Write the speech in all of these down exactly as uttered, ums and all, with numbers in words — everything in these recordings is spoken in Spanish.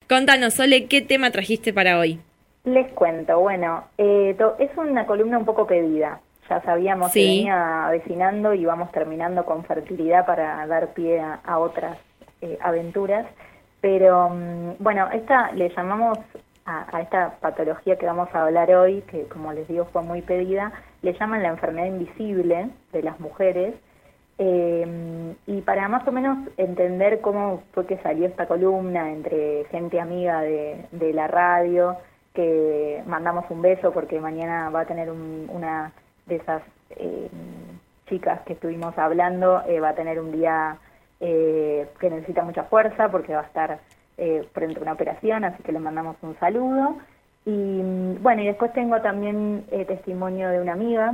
Contanos, Sole, ¿qué tema trajiste para hoy? Les cuento, bueno, eh, to- es una columna un poco pedida. Ya sabíamos que Sí, venía avecinando y vamos terminando con fertilidad para dar pie a, a otras eh, aventuras. Pero mm, bueno, esta le llamamos a, a esta patología que vamos a hablar hoy, que como les digo fue muy pedida, le llaman la enfermedad invisible de las mujeres. Eh, y para más o menos entender cómo fue que salió esta columna entre gente amiga de, de la radio, que mandamos un beso porque mañana va a tener un- una de esas eh, chicas que estuvimos hablando, eh, va a tener un día eh, que necesita mucha fuerza porque va a estar eh, frente a una operación, así que le mandamos un saludo. Y mm, bueno, y después tengo también eh, testimonio de una amiga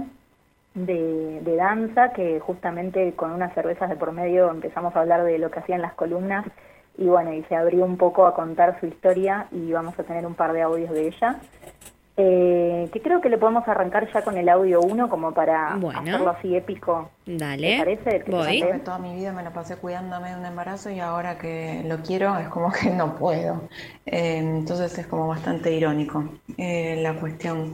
de, de danza, que justamente con unas cervezas de por medio empezamos a hablar de lo que hacían las columnas, y bueno, y se abrió un poco a contar su historia, y vamos a tener un par de audios de ella, eh, que creo que le podemos arrancar ya con el audio uno como para bueno, hacerlo así épico. ¿Te dale, parece? Que te voy. Siento que mandé. toda mi vida me la pasé cuidándome de un embarazo y ahora que lo quiero es como que no puedo. Eh, entonces es como bastante irónico eh, la cuestión.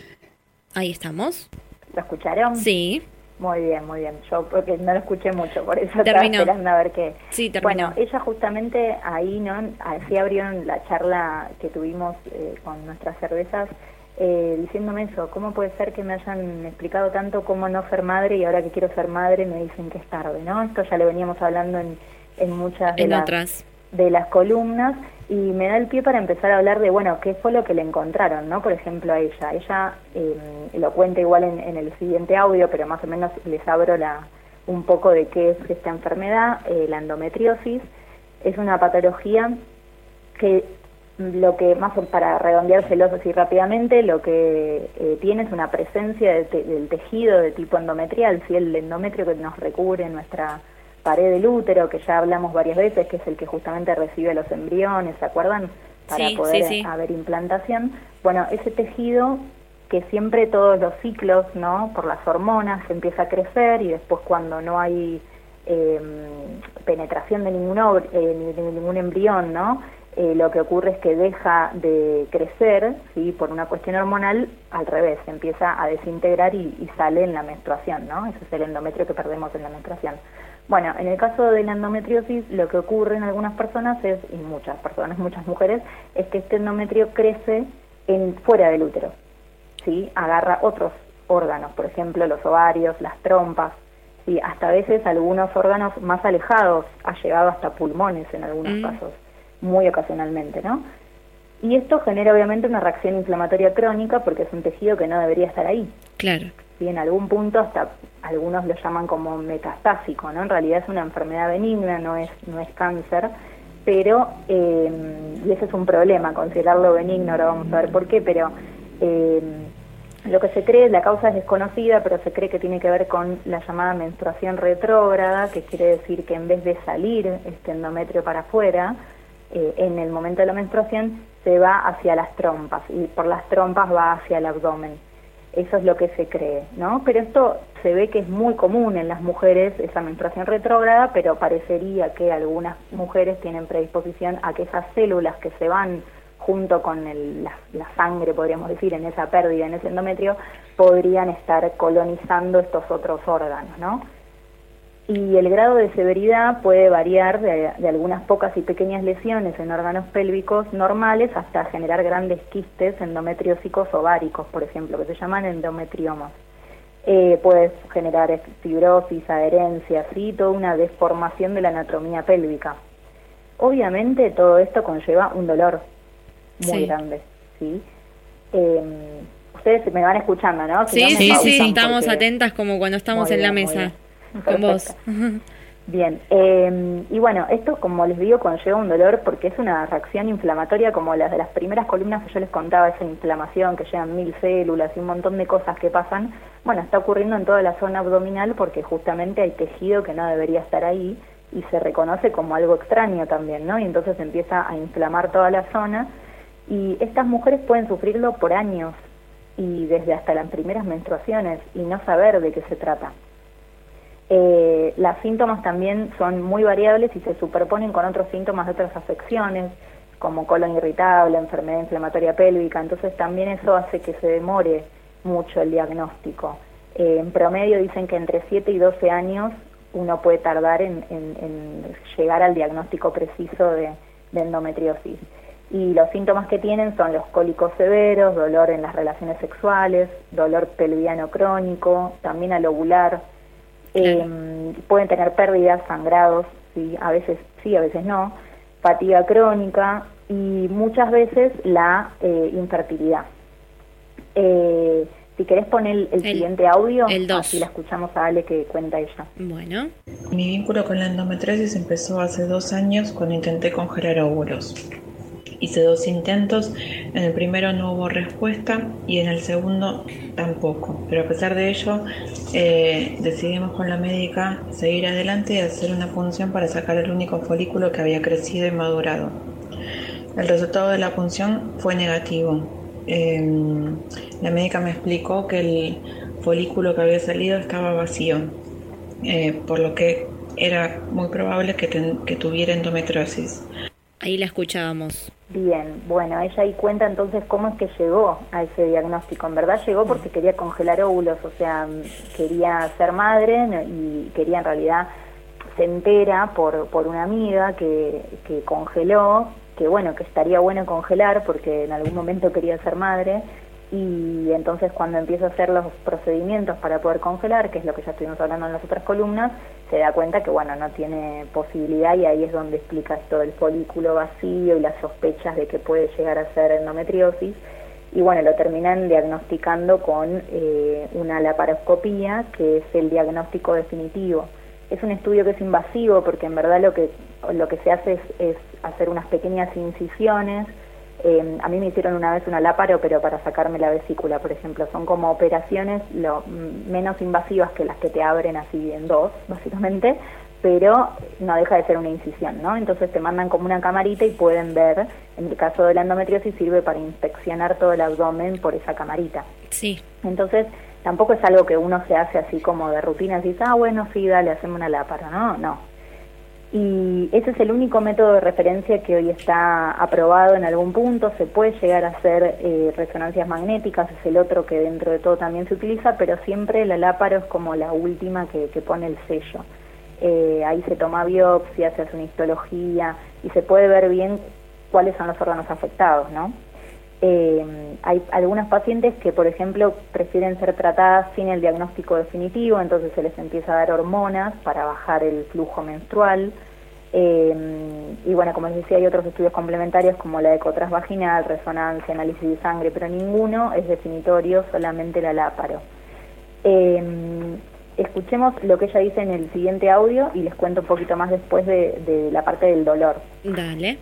Ahí estamos. ¿Lo escucharon? Sí, Muy bien, muy bien. Yo porque no lo escuché mucho, por eso estaba terminó. esperando a ver qué. Sí, Bueno, terminó. ella justamente ahí, ¿no? Así abrieron la charla que tuvimos eh, con nuestras cervezas, eh, diciéndome eso, ¿cómo puede ser que me hayan explicado tanto cómo no ser madre y ahora que quiero ser madre me dicen que es tarde, ¿no? Esto ya lo veníamos hablando en, en muchas de En las otras. de las columnas, y me da el pie para empezar a hablar de, bueno, qué fue lo que le encontraron, ¿no? Por ejemplo, a ella. Ella eh, lo cuenta igual en, en el siguiente audio, pero más o menos les abro la, un poco de qué es esta enfermedad. Eh, la endometriosis es una patología que, lo que más para redondeárselos así rápidamente, lo que eh, tiene es una presencia de te- del tejido de tipo endometrial, ¿sí? El endometrio que nos recubre nuestra pared del útero, que ya hablamos varias veces, que es el que justamente recibe los embriones, ¿se acuerdan? Para Sí, poder sí, sí. haber implantación. Bueno, ese tejido que siempre todos los ciclos, ¿no? Por las hormonas se empieza a crecer, y después cuando no hay eh, penetración de ningún, ob- eh, ni- de ningún embrión, ¿no? Eh, lo que ocurre es que deja de crecer, ¿sí? Por una cuestión hormonal, al revés, se empieza a desintegrar y, y sale en la menstruación, ¿no? Ese es el endometrio que perdemos en la menstruación. Bueno, en el caso de la endometriosis, lo que ocurre en algunas personas es, y muchas personas, muchas mujeres, es que este endometrio crece en fuera del útero, ¿sí? Agarra otros órganos, por ejemplo, los ovarios, las trompas, ¿sí? Hasta a veces algunos órganos más alejados, ha llegado hasta pulmones en algunos Mm. casos, muy ocasionalmente, ¿no? Y esto genera obviamente una reacción inflamatoria crónica porque es un tejido que no debería estar ahí. Claro. Sí, en algún punto hasta algunos lo llaman como metastásico, ¿no? En realidad es una enfermedad benigna, no es no es cáncer, pero, eh, y ese es un problema, considerarlo benigno, ahora vamos a ver por qué, pero eh, lo que se cree, la causa es desconocida, pero se cree que tiene que ver con la llamada menstruación retrógrada, que quiere decir que en vez de salir este endometrio para afuera, eh, en el momento de la menstruación se va hacia las trompas, y por las trompas va hacia el abdomen. Eso es lo que se cree, ¿no? Pero esto se ve que es muy común en las mujeres, esa menstruación retrógrada, pero parecería que algunas mujeres tienen predisposición a que esas células que se van junto con el, la, la sangre, podríamos decir, en esa pérdida, en ese endometrio, podrían estar colonizando estos otros órganos, ¿no? Y el grado de severidad puede variar de, de algunas pocas y pequeñas lesiones en órganos pélvicos normales hasta generar grandes quistes endometriósicos ováricos, por ejemplo, que se llaman endometriomas. Eh, puede generar fibrosis, adherencia, ¿sí? Toda una deformación de la anatomía pélvica. Obviamente todo esto conlleva un dolor muy Sí. grande, ¿sí? Eh, ustedes me van escuchando, ¿no? Si Sí, no, me sí, pausan sí, estamos porque- atentas como cuando estamos Muy en la bien, muy mesa bien. con vos. Perfecto. Bien, eh, y bueno, esto como les digo conlleva un dolor porque es una reacción inflamatoria como las de las primeras columnas que yo les contaba, esa inflamación que llegan mil células y un montón de cosas que pasan. Bueno, está ocurriendo en toda la zona abdominal porque justamente hay tejido que no debería estar ahí y se reconoce como algo extraño también, ¿no? Y entonces empieza a inflamar toda la zona, y estas mujeres pueden sufrirlo por años y desde hasta las primeras menstruaciones y no saber de qué se trata. Eh, los síntomas también son muy variables y se superponen con otros síntomas de otras afecciones, como colon irritable, enfermedad inflamatoria pélvica, entonces también eso hace que se demore mucho el diagnóstico. Eh, en promedio dicen que entre siete y doce años uno puede tardar en, en, en llegar al diagnóstico preciso de, de endometriosis. Y los síntomas que tienen son los cólicos severos, dolor en las relaciones sexuales, dolor pelviano crónico, también al ovular. Eh, pueden tener pérdidas, sangrados, ¿sí? A veces sí, a veces no, fatiga crónica y muchas veces la eh, infertilidad. Eh, si querés poner el, el, el siguiente audio, el dos. Así la escuchamos a Ale que cuenta ella. Bueno. Mi vínculo con la endometriosis empezó hace dos años cuando intenté congelar óvulos. Hice dos intentos, en el primero no hubo respuesta y en el segundo tampoco, pero a pesar de ello eh, decidimos con la médica seguir adelante y hacer una punción para sacar el único folículo que había crecido y madurado. El resultado de la punción fue negativo. Eh, la médica me explicó que el folículo que había salido estaba vacío, eh, por lo que era muy probable que, ten, que tuviera endometriosis. Ahí la escuchábamos. Bien, bueno, ella ahí cuenta entonces cómo es que llegó a ese diagnóstico. En verdad llegó porque quería congelar óvulos, o sea, quería ser madre y quería en realidad, se entera por, por una amiga que, que congeló, que bueno, que estaría bueno congelar porque en algún momento quería ser madre, y entonces cuando empieza a hacer los procedimientos para poder congelar, que es lo que ya estuvimos hablando en las otras columnas, se da cuenta que bueno, no tiene posibilidad y ahí es donde explica esto del folículo vacío y las sospechas de que puede llegar a ser endometriosis, y bueno, lo terminan diagnosticando con eh, una laparoscopía, que es el diagnóstico definitivo. Es un estudio que es invasivo porque en verdad lo que, lo que se hace es, es hacer unas pequeñas incisiones. Eh, a mí me hicieron una vez una láparo, pero para sacarme la vesícula, por ejemplo. Son como operaciones lo, menos invasivas que las que te abren así en dos, básicamente, pero no deja de ser una incisión, ¿no? Entonces te mandan como una camarita y pueden ver, en el caso de la endometriosis sirve para inspeccionar todo el abdomen por esa camarita. Sí. Entonces tampoco es algo que uno se hace así como de rutina, y dice, ah, bueno, sí, dale, hacemos una láparo, no, no. Y ese es el único método de referencia que hoy está aprobado en algún punto. Se puede llegar a hacer eh, resonancias magnéticas, es el otro que dentro de todo también se utiliza, pero siempre la láparo es como la última que, que pone el sello. Eh, ahí se toma biopsia, se hace una histología y se puede ver bien cuáles son los órganos afectados, ¿no? Eh, hay algunas pacientes que, por ejemplo, prefieren ser tratadas sin el diagnóstico definitivo, entonces se les empieza a dar hormonas para bajar el flujo menstrual. Eh, y bueno, como les decía, hay otros estudios complementarios como la eco transvaginal, resonancia, análisis de sangre, pero ninguno es definitorio, solamente la láparo. Eh, escuchemos lo que ella dice en el siguiente audio y les cuento un poquito más después de, de la parte del dolor. Dale.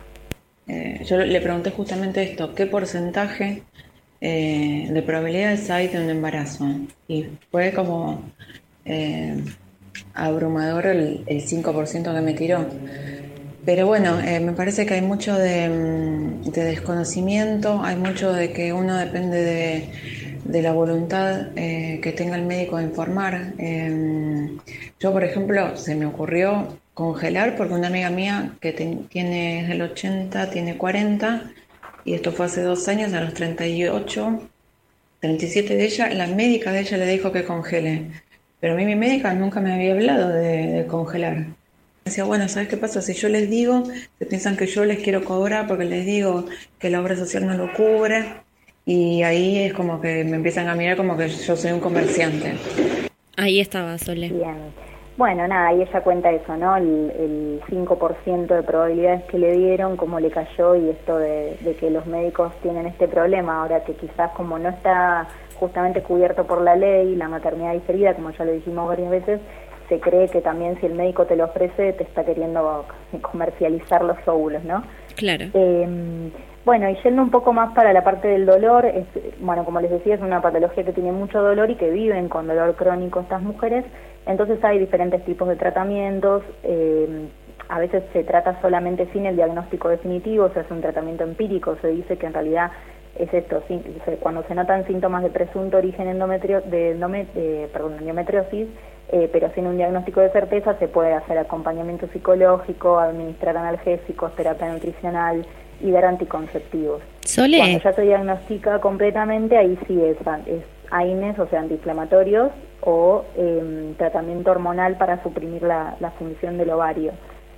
Eh, yo le pregunté justamente esto, ¿qué porcentaje eh, de probabilidades hay de un embarazo? Y fue como eh, abrumador el, el cinco por ciento que me tiró. Pero bueno, eh, me parece que hay mucho de, de desconocimiento, hay mucho de que uno depende de, de la voluntad eh, que tenga el médico de informar. Eh, yo, por ejemplo, se me ocurrió congelar porque una amiga mía que te, tiene es del ochenta, tiene cuarenta, y esto fue hace dos años, a los treinta y ocho, treinta y siete de ella, la médica de ella le dijo que congele, pero a mí mi médica nunca me había hablado de, de congelar. Decía, bueno, ¿sabes qué pasa? Si yo les digo, se piensan que yo les quiero cobrar porque les digo que la obra social no lo cubre, y ahí es como que me empiezan a mirar como que yo soy un comerciante. Ahí estaba, Sole. Bien. Bueno, nada, y ella cuenta eso, ¿no? El, el cinco por ciento de probabilidades que le dieron, cómo le cayó, y esto de, de que los médicos tienen este problema, ahora que quizás como no está justamente cubierto por la ley, la maternidad diferida, como ya lo dijimos varias veces, se cree que también si el médico te lo ofrece, te está queriendo comercializar los óvulos, ¿no? Claro. Eh, bueno, y yendo un poco más para la parte del dolor, es, bueno, como les decía, es una patología que tiene mucho dolor y que viven con dolor crónico estas mujeres. Entonces hay diferentes tipos de tratamientos, eh, a veces se trata solamente sin el diagnóstico definitivo, se hace un tratamiento empírico, se dice que en realidad es esto, cuando se notan síntomas de presunto origen endometrio, de, endomet, de perdón, endometriosis, eh, pero sin un diagnóstico de certeza, se puede hacer acompañamiento psicológico, administrar analgésicos, terapia nutricional, y dar anticonceptivos. Sole. Cuando ya se diagnostica completamente, ahí sí es, es A I N E S, o sea, antiinflamatorios, o eh, tratamiento hormonal para suprimir la, la función del ovario.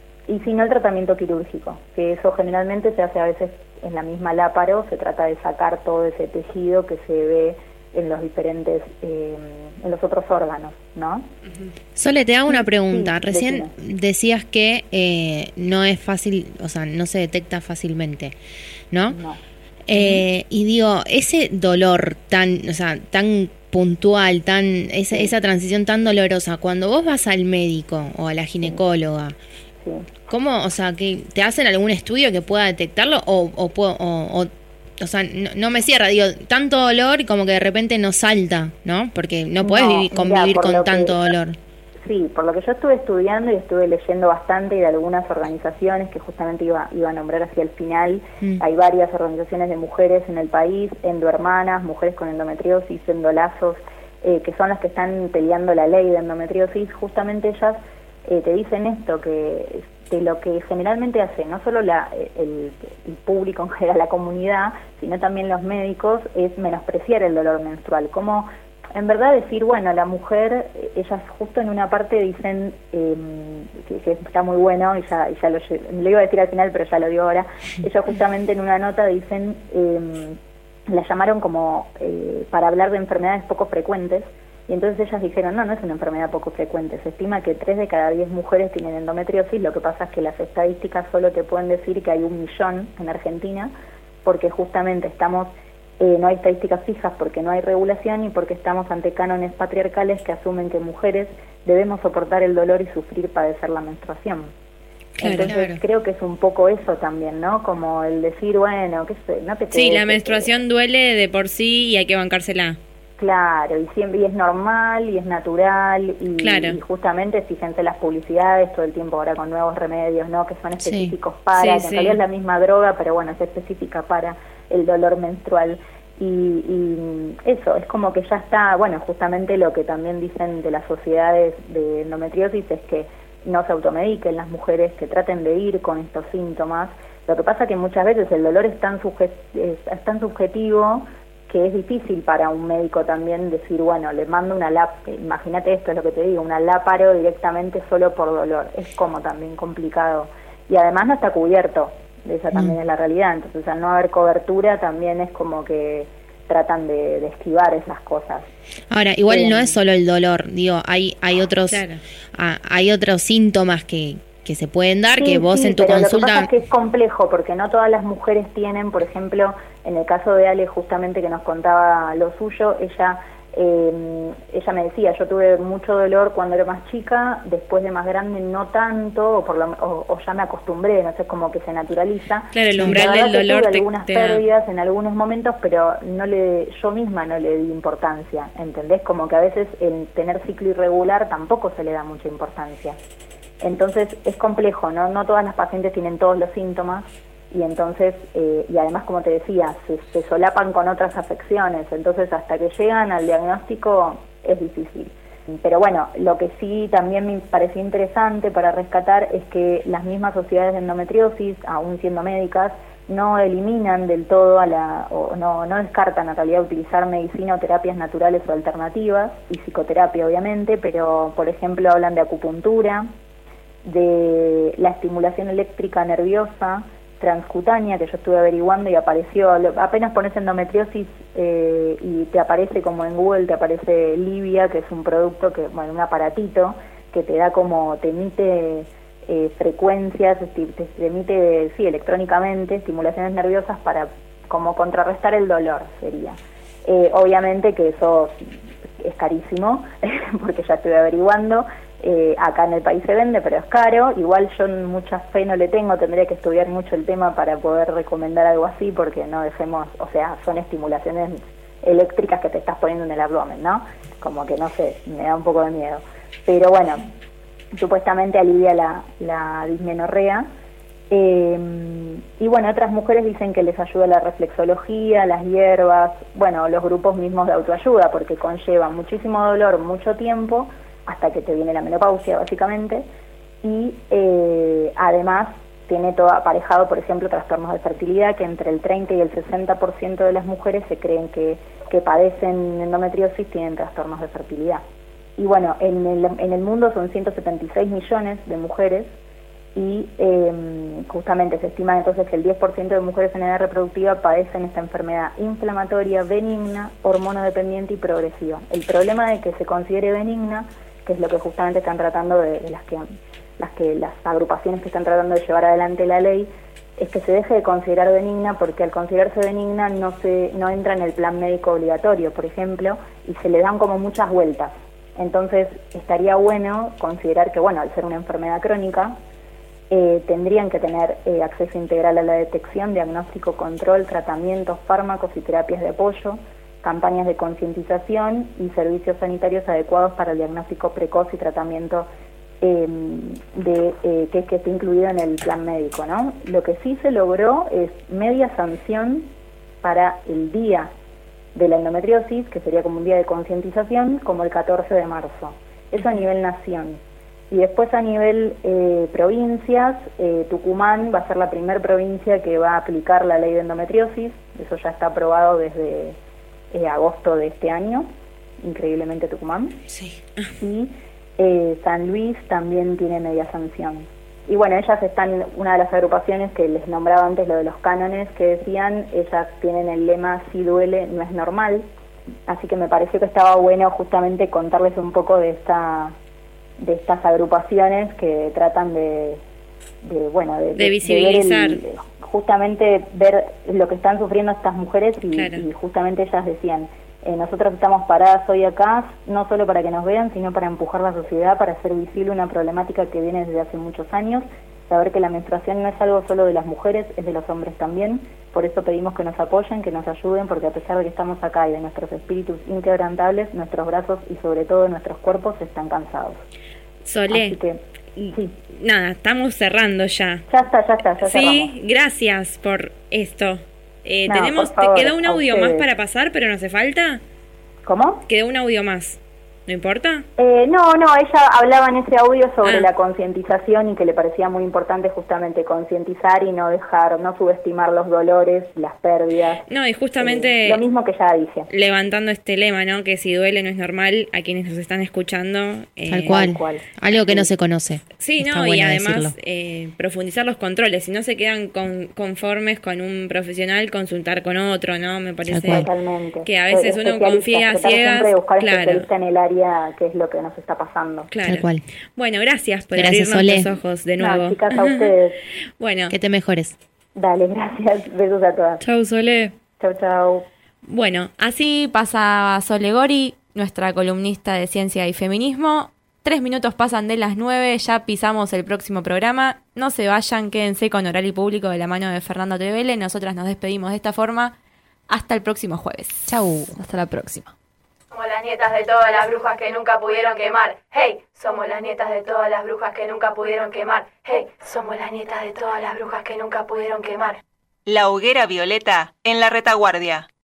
Y si no, el tratamiento quirúrgico, que eso generalmente se hace a veces en la misma láparo, se trata de sacar todo ese tejido que se ve en los diferentes, eh, en los otros órganos, ¿no? Sole, te hago una pregunta. Sí, Recién decime. decías que eh, no es fácil, o sea, no se detecta fácilmente, ¿no? No. Eh, y digo, ese dolor tan, o sea, tan puntual, tan esa, Sí. esa transición tan dolorosa, cuando vos vas al médico o a la ginecóloga, Sí. ¿cómo, o sea, que te hacen algún estudio que pueda detectarlo o o puedo- o, o, o sea, no, no me cierra, digo, tanto dolor y como que de repente no salta, ¿no? Porque no podés No, vivir, mira, convivir por con lo que- tanto dolor. Sí, por lo que yo estuve estudiando y estuve leyendo bastante y de algunas organizaciones que justamente iba, iba a nombrar hacia el final, Mm. hay varias organizaciones de mujeres en el país, endohermanas, mujeres con endometriosis, endolazos, eh, que son las que están peleando la ley de endometriosis. Justamente ellas eh, te dicen esto, que de lo que generalmente hace no solo la, el, el público en general, la comunidad, sino también los médicos, es menospreciar el dolor menstrual. Como en verdad decir, bueno, la mujer, eh, ellas justo en una parte dicen, eh, que, que está muy bueno, y ya, y ya lo, lo iba a decir al final, pero ya lo digo ahora, ellas justamente en una nota dicen, eh, la llamaron como eh, para hablar de enfermedades poco frecuentes, y entonces ellas dijeron, no, no es una enfermedad poco frecuente, se estima que tres de cada diez mujeres tienen endometriosis, lo que pasa es que las estadísticas solo te pueden decir que hay un millón en Argentina, porque justamente estamos, eh, no hay estadísticas fijas porque no hay regulación y porque estamos ante cánones patriarcales que asumen que mujeres debemos soportar el dolor y sufrir padecer la menstruación. Claro, Entonces claro. creo que es un poco eso también, ¿no? Como el decir, bueno, qué sé, no te Sí, quedes, la que- menstruación duele de por sí y hay que bancársela. Claro, y siempre y es normal y es natural y, Claro. y justamente fíjense las publicidades todo el tiempo ahora con nuevos remedios, ¿no? Que son Sí. específicos para, Sí, que en sí. realidad es la misma droga, pero bueno, es específica para el dolor menstrual. Y, y eso, es como que ya está, bueno, justamente lo que también dicen de las sociedades de endometriosis es que no se automediquen las mujeres, que traten de ir con estos síntomas. Lo que pasa que muchas veces el dolor es tan, sujet, es, es tan subjetivo que es difícil para un médico también decir, bueno, le mando una lap, imagínate esto es lo que te digo, una láparo directamente solo por dolor, es como también complicado. Y además no está cubierto, esa también Mm. es la realidad, entonces al no haber cobertura también es como que tratan de, de esquivar esas cosas. Ahora, igual Eh, no es solo el dolor, digo, hay hay otros Claro. ah, hay otros síntomas que, que se pueden dar, Sí, que vos sí, en tu pero lo que pasa consulta... es que es complejo porque no todas las mujeres tienen, por ejemplo, en el caso de Ale justamente que nos contaba lo suyo, ella eh, ella me decía, yo tuve mucho dolor cuando era más chica, después de más grande no tanto, o, por lo, o, o ya me acostumbré, no sé, como que se naturaliza. Claro, el La umbral verdad del que dolor tuve te- algunas te da. pérdidas en algunos momentos, pero no le, yo misma no le di importancia, ¿entendés? Como que a veces el tener ciclo irregular tampoco se le da mucha importancia. Entonces es complejo, ¿no? No todas las pacientes tienen todos los síntomas y entonces, eh, y además como te decía, se, se solapan con otras afecciones, entonces hasta que llegan al diagnóstico es difícil. Pero bueno, lo que sí también me pareció interesante para rescatar es que las mismas sociedades de endometriosis, aún siendo médicas, no eliminan del todo a la, o no, no descartan en realidad utilizar medicina o terapias naturales o alternativas, y psicoterapia obviamente, pero por ejemplo hablan de acupuntura, de la estimulación eléctrica nerviosa transcutánea, que yo estuve averiguando y apareció, apenas pones endometriosis eh, y te aparece como en Google, te aparece Livia, que es un producto, que bueno, un aparatito que te da como, te emite eh, frecuencias, te, te emite, sí, electrónicamente, estimulaciones nerviosas para como contrarrestar el dolor, sería. Eh, obviamente que eso es carísimo, porque ya estuve averiguando. Eh, acá en el país se vende, pero es caro. Igual yo mucha fe no le tengo, tendría que estudiar mucho el tema para poder recomendar algo así, porque no dejemos, o sea, son estimulaciones eléctricas que te estás poniendo en el abdomen, ¿no? Como que no sé, me da un poco de miedo. Pero bueno, supuestamente alivia la, la dismenorrea. Eh, y bueno, otras mujeres dicen que les ayuda la reflexología, las hierbas, bueno, los grupos mismos de autoayuda, porque conlleva muchísimo dolor, mucho tiempo, hasta que te viene la menopausia básicamente, y eh, además tiene todo aparejado, por ejemplo, trastornos de fertilidad, que entre el treinta y el sesenta por ciento de las mujeres se creen que, que padecen endometriosis tienen trastornos de fertilidad. Y bueno, en el, en el mundo son ciento setenta y seis millones de mujeres y eh, justamente se estima entonces que el diez por ciento de mujeres en edad reproductiva padecen esta enfermedad inflamatoria, benigna, hormonodependiente y progresiva. El problema de que se considere benigna, que es lo que justamente están tratando de, de las que las que las agrupaciones que están tratando de llevar adelante la ley, es que se deje de considerar benigna, porque al considerarse benigna no se no entra en el plan médico obligatorio, por ejemplo, y se le dan como muchas vueltas. Entonces estaría bueno considerar que, bueno, al ser una enfermedad crónica, eh, tendrían que tener eh, acceso integral a la detección, diagnóstico, control, tratamientos, fármacos y terapias de apoyo, campañas de concientización y servicios sanitarios adecuados para el diagnóstico precoz y tratamiento eh, de eh, que, que esté incluido en el plan médico, ¿no? Lo que sí se logró es media sanción para el día de la endometriosis, que sería como un día de concientización, como el catorce de marzo. Eso a nivel nación. Y después a nivel eh, provincias, eh, Tucumán va a ser la primera provincia que va a aplicar la ley de endometriosis. Eso ya está aprobado desde eh, agosto de este año, increíblemente Tucumán. Sí. Y eh, San Luis también tiene media sanción. Y bueno, ellas están, una de las agrupaciones que les nombraba antes, lo de los cánones, que decían, ellas tienen el lema "si duele, no es normal", así que me pareció que estaba bueno justamente contarles un poco de esta de estas agrupaciones que tratan de, de bueno, de, de visibilizar. De ver el, justamente ver lo que están sufriendo estas mujeres y, claro. y justamente ellas decían, eh, nosotros estamos paradas hoy acá, no solo para que nos vean, sino para empujar la sociedad, para hacer visible una problemática que viene desde hace muchos años, saber que la menstruación no es algo solo de las mujeres, es de los hombres también. Por eso pedimos que nos apoyen, que nos ayuden, porque a pesar de que estamos acá y de nuestros espíritus inquebrantables, nuestros brazos y sobre todo nuestros cuerpos están cansados. Solé, Así que, sí. Nada, estamos cerrando ya. Ya está, ya está, ya Sí, cerramos. Gracias por esto. Eh, No, tenemos, por favor, te quedó un a audio más ustedes. para pasar, pero no hace falta. ¿Cómo? Quedó un audio más. ¿No importa? Eh, no, no, ella hablaba en ese audio sobre Ah. la concientización y que le parecía muy importante justamente concientizar y no dejar, no subestimar los dolores, las pérdidas. No, y justamente Eh, lo mismo que ya dije. levantando este lema, ¿no? Que si duele no es normal, a quienes nos están escuchando. eh, Tal cual. Tal cual. Algo que no se conoce. Sí, Está no, y bueno además decirlo. eh, profundizar los controles. Si no se quedan con, conformes con un profesional, consultar con otro, ¿no? Me parece cual. Totalmente. que a veces uno Especialistas, confía a tratar ciegas. siempre de buscar Claro, especialista en el área, que es lo que nos está pasando. claro. Tal cual. Bueno, gracias por Gracias, abrirnos Solé. los ojos de No, nuevo. chicas, a ustedes. Bueno, Que te mejores. Dale, gracias. Besos a todas. chau Solé. Chau, chau. Bueno, así pasa Sole Gori, nuestra columnista de ciencia y feminismo. Tres minutos pasan de las nueve, ya pisamos el próximo programa. No se vayan, quédense con Oral y Público de la mano de Fernando Tevele. Nosotras nos despedimos de esta forma. Hasta el próximo jueves. Chau. Hasta la próxima. Somos las nietas de todas las brujas que nunca pudieron quemar. Hey, somos las nietas de todas las brujas que nunca pudieron quemar. Hey, somos las nietas de todas las brujas que nunca pudieron quemar. La hoguera violeta en la retaguardia.